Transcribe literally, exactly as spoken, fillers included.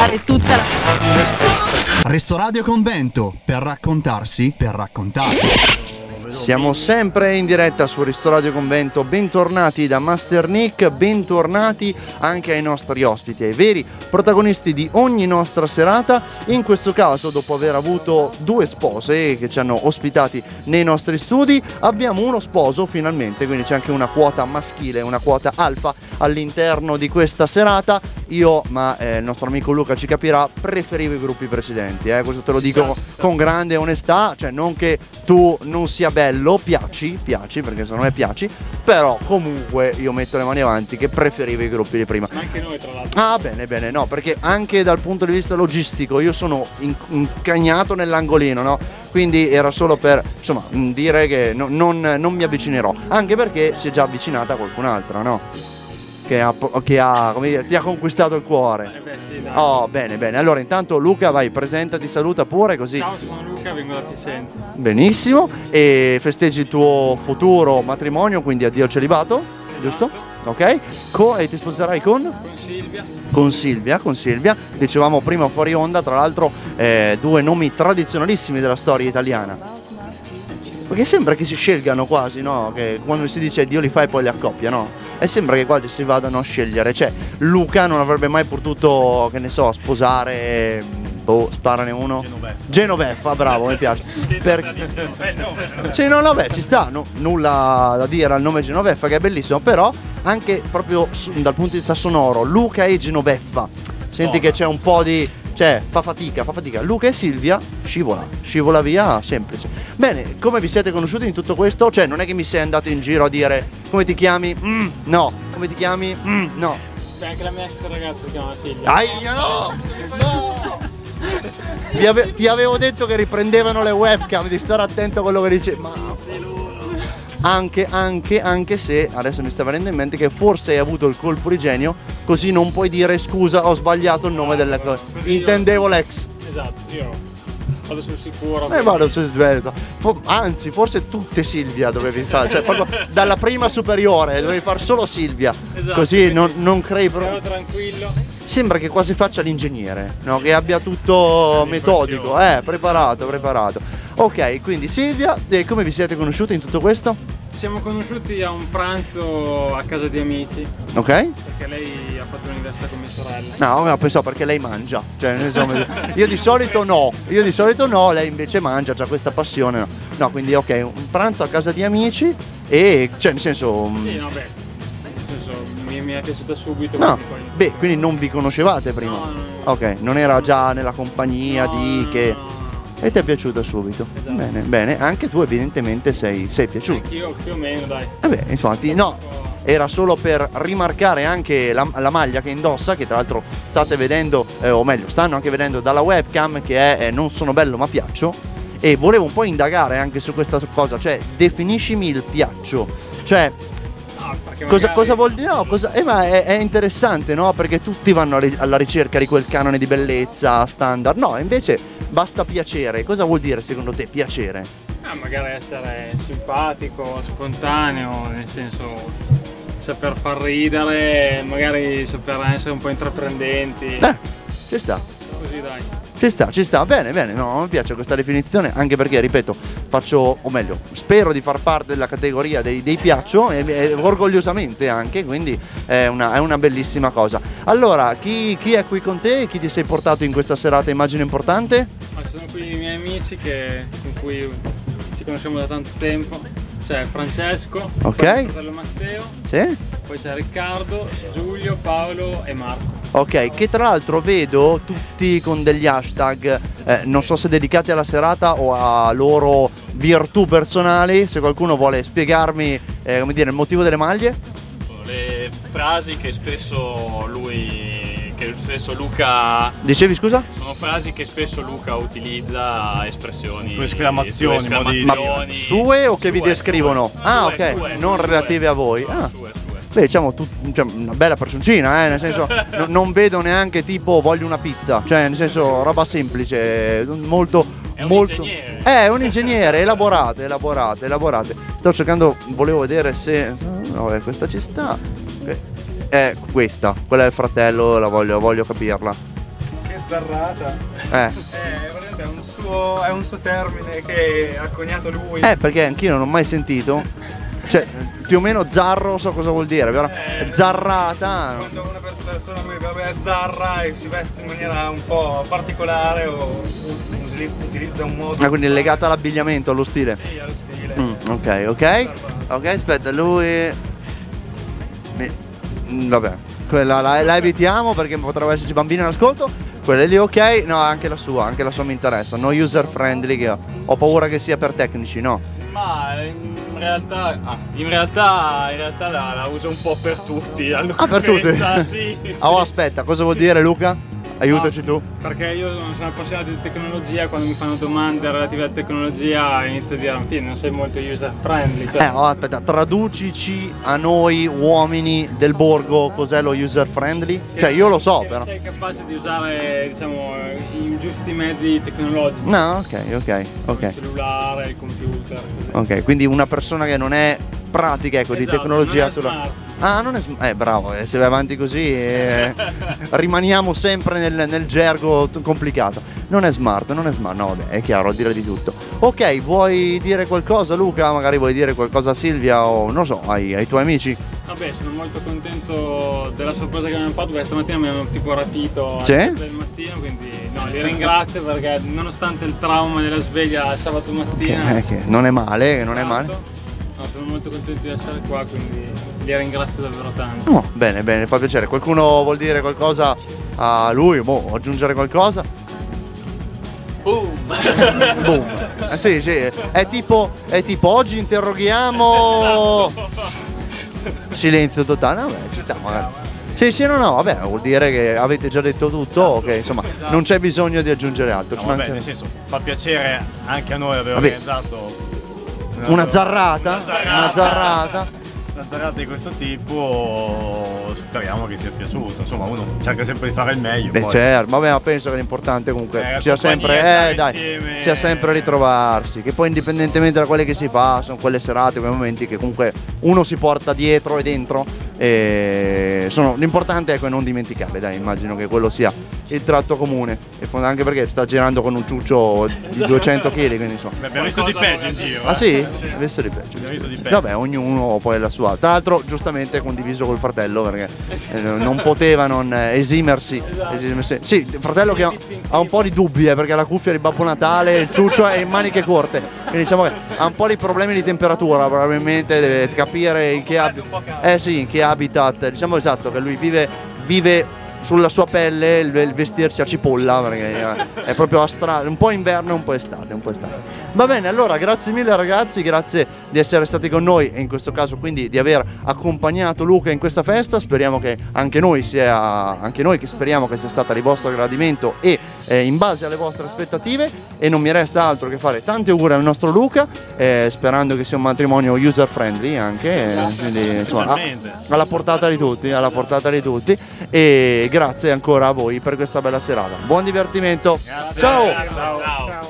fare tutta la... Restoradio Convento, per raccontarsi, per raccontare. Siamo sempre in diretta su Restoradio Convento, bentornati da Master Nick, bentornati anche ai nostri ospiti, ai veri protagonisti di ogni nostra serata. In questo caso, dopo aver avuto due spose che ci hanno ospitati nei nostri studi, abbiamo uno sposo finalmente, quindi c'è anche una quota maschile, una quota alfa all'interno di questa serata. Io, ma eh, il nostro amico Luca ci capirà, preferivo i gruppi precedenti, eh? Questo te lo dico con grande onestà, cioè non che tu non sia bello, piaci, piaci, perché secondo me piaci, però comunque io metto le mani avanti che preferivo i gruppi di prima. Anche noi tra l'altro. Ah bene bene, no, perché anche dal punto di vista logistico io sono incagnato nell'angolino, no? Quindi era solo per, insomma, dire che no, non, non mi avvicinerò, anche perché si è già avvicinata qualcun'altra, no? Che ha, che ha, come dire, ti ha conquistato il cuore. Eh beh, sì, dai. Oh, bene, bene. Allora, intanto Luca, vai, presentati, saluta pure così. Ciao, sono Luca, vengo da Piacenza. Benissimo. E festeggi il tuo futuro matrimonio, quindi addio al celibato, giusto? Ok. Co- e ti sposerai con? Con Silvia. Con Silvia, con Silvia. Dicevamo prima fuori onda, tra l'altro, eh, due nomi tradizionalissimi della storia italiana. Perché sembra che si scelgano quasi, no? Che quando si dice Dio li fa e poi li accoppia, no? E sembra che quasi si vadano a scegliere. Cioè, Luca non avrebbe mai potuto, che ne so, sposare. Boh, sparane uno. Genoveffa. Genoveffa, bravo, mi piace. Per... Sì, no, no, beh, ci sta, no, nulla da dire al nome Genoveffa, che è bellissimo, però anche proprio dal punto di vista sonoro, Luca e Genoveffa. Senti oh, che c'è un po' di. Cioè, fa fatica, fa fatica. Luca e Silvia scivola, scivola via, semplice. Bene, come vi siete conosciuti in tutto questo? Cioè, non è che mi sei andato in giro a dire come ti chiami? Mm, no. Come ti chiami? Mm, no. Beh, anche la mia ex ragazza si chiama Silvia. Aia, no! No! Ti, ave- ti avevo detto che riprendevano le webcam, di stare attento a quello che dice. Ma anche, anche, anche se adesso mi sta venendo in mente che forse hai avuto il colpo di genio, così non puoi dire scusa, ho sbagliato il nome della cosa. Intendevo io... l'ex. Esatto, io vado sul sicuro. Eh, vado sul sicuro. For- anzi, forse tutte Silvia dovevi fare, cioè proprio dalla prima superiore dovevi fare solo Silvia. Esatto, così non, non crei problemi. Tranquillo. Sembra che quasi faccia l'ingegnere, no? Che abbia tutto metodico, eh, preparato, preparato. Ok, quindi Silvia, e come vi siete conosciuti in tutto questo? Siamo conosciuti a un pranzo a casa di amici. Ok. Perché lei ha fatto l'università con mia sorella. No, no, pensavo perché lei mangia. Cioè, insomma, io di solito no, io di solito no, lei invece mangia, c'ha questa passione. No, no, quindi ok, un pranzo a casa di amici e, cioè, nel senso. Sì, no, beh, nel senso mi, mi è piaciuta subito. No, quindi poi... beh, quindi non vi conoscevate prima? No, no, no. Ok, non era già nella compagnia no, di no, che. No, no. E ti è piaciuta subito? Esatto. Bene, bene, anche tu evidentemente sei, sei piaciuto. Anch'io più o meno, dai. Eh beh, infatti, no, era solo per rimarcare anche la, la maglia che indossa, che tra l'altro state vedendo, eh, o meglio, stanno anche vedendo dalla webcam, che è eh, non sono bello ma piaccio. E volevo un po' indagare anche su questa cosa, cioè definiscimi il piaccio, cioè no, cosa, magari... cosa vuol dire? No, cosa... Eh, ma è, è interessante, no? Perché tutti vanno alla ricerca di quel canone di bellezza standard, no, invece basta piacere. Cosa vuol dire secondo te piacere? Ah, magari essere simpatico, spontaneo, nel senso saper far ridere, magari saper essere un po' intraprendenti. Eh, ci sta. Così dai. Ci sta, ci sta, bene, bene, no, mi piace questa definizione, anche perché, ripeto, faccio, o meglio, spero di far parte della categoria dei, dei piaccio, e, e orgogliosamente anche, quindi è una, è una bellissima cosa. Allora, chi, chi è qui con te? Chi ti sei portato in questa serata, immagino, importante? Ma sono qui i miei amici che, con cui ci conosciamo da tanto tempo. C'è Francesco, ok, poi il fratello Matteo, sì, poi c'è Riccardo, Giulio, Paolo e Marco. Ok, che tra l'altro vedo tutti con degli hashtag, eh, non so se dedicati alla serata o a loro virtù personali. Se qualcuno vuole spiegarmi, eh, come dire, il motivo delle maglie. Sono le frasi che spesso lui, che spesso Luca... Dicevi, scusa? Sono frasi che spesso Luca utilizza, espressioni, sue esclamazioni, sue esclamazioni. Ma sue o che vi descrivono? Sue, ah, sue, ok, sue, non sue, relative a voi. No, ah. sue, sue. Beh, diciamo, tu, cioè, una bella personcina, eh, nel senso, no, non vedo neanche tipo voglio una pizza, cioè, nel senso, roba semplice, molto, è un molto. ingegnere. È un ingegnere, elaborate, elaborate, elaborate. Sto cercando, volevo vedere se. No, eh, questa ci sta. È questa, quella del fratello, la voglio, voglio capirla. Che Zarrata. Eh. Eh, veramente è un suo, è un suo termine che ha coniato lui. Eh, perché anch'io non ho mai sentito. Cioè, più o meno zarro so cosa vuol dire, però Eh, zarrata. Quando una persona mi è zarra e si veste in maniera un po' particolare o usi- utilizza un modo. Ah, quindi è legata all'abbigliamento, allo stile. Sì, allo stile. Mm, ok, ok. Ok, aspetta, lui. Mi- mm, Vabbè, quella la, la evitiamo perché potrebbero esserci bambini in ascolto. Quella lì ok, no, anche la sua, anche la sua mi interessa. No user friendly, che ho, ho paura che sia per tecnici, no? Ma in realtà, ah, in realtà, in realtà la, la uso un po' per tutti. Ah, per tutti? Sì, Oh, sì. aspetta, cosa vuol dire, Luca? Aiutaci tu. Perché io sono appassionato di tecnologia, quando mi fanno domande relative alla tecnologia inizio a dire alla fine non sei molto user friendly. Cioè, Eh, oh, aspetta, traducici a noi uomini del borgo cos'è lo user friendly? Cioè, io lo so, che però. sei capace di usare, diciamo, i giusti mezzi tecnologici. No, ok, ok, ok. Il cellulare, il computer, così. Ok, quindi una persona che non è pratica, ecco, di Esatto, tecnologia non è sulla. smart. Ah, non è smart. Eh, bravo, eh, se vai avanti così eh, rimaniamo sempre nel, nel gergo t- complicato. Non è smart, non è smart, no, vabbè, è chiaro, a dire di tutto. Ok, vuoi dire qualcosa, Luca? Magari vuoi dire qualcosa a Silvia o non so, ai, ai tuoi amici? Vabbè, sono molto contento della sorpresa che mi hanno fatto perché stamattina mi hanno tipo rapito Sì? alle sette del mattino, quindi no, li ringrazio perché nonostante il trauma della sveglia sabato mattina. Che, che non è male, che non è male. No, sono molto contento di essere qua, quindi li ringrazio davvero tanto. Oh, bene, bene, fa piacere. Qualcuno vuol dire qualcosa a lui? Boh, aggiungere qualcosa? Boom! Boom. Eh, sì, sì, è tipo, è tipo oggi interroghiamo. Silenzio totale, vabbè, ci stiamo. magari. Sì, sì, no, no, vabbè, vuol dire che avete già detto tutto, che insomma non c'è bisogno di aggiungere altro. No, ci vabbè, manca- nel senso, fa piacere anche a noi aver Vabbè. organizzato Una zarrata, una zarrata, una zarrata. una zarrata di questo tipo, speriamo che sia piaciuto. Insomma, uno cerca sempre di fare il meglio. Beh, poi. certo, vabbè, ma penso che l'importante comunque Eh, la sia compagnia, sempre, stare eh, dai, insieme. sia sempre ritrovarsi. Che poi indipendentemente da quelle che si fa, sono quelle serate, quei momenti che comunque uno si porta dietro e dentro. E sono, l'importante è non dimenticarle, dai, immagino che quello sia il tratto comune. E fond- anche perché sta girando con un ciuccio di duecento chili, quindi insomma. Beh, abbiamo visto di peggio in giro. Ah eh. sì? Visto di peggio. Abbiamo visto di peggio. Vabbè, ognuno poi la sua. Tra l'altro, giustamente condiviso col fratello perché eh, non poteva non eh, esimersi. esimersi. Sì, il fratello che ha, ha un po' di dubbi eh, perché ha la cuffia di Babbo Natale, il ciuccio è in maniche corte. Quindi diciamo che ha un po' di problemi di temperatura, probabilmente deve capire in che habitat. Eh sì, in che habitat. Diciamo esatto che lui vive, vive sulla sua pelle il, il vestirsi a cipolla perché eh, è proprio astra- un po' inverno e un po' estate, un po' estate. Va bene, allora grazie mille ragazzi, grazie di essere stati con noi e in questo caso quindi di aver accompagnato Luca in questa festa. Speriamo che anche noi sia anche noi che speriamo che sia stata di vostro gradimento e eh, in base alle vostre aspettative, e non mi resta altro che fare tanti auguri al nostro Luca, eh, sperando che sia un matrimonio user friendly anche, eh, quindi insomma a- Specialmente. alla portata di tutti, alla portata di tutti, e grazie ancora a voi per questa bella serata. Buon divertimento. Ciao. Ciao. Ciao!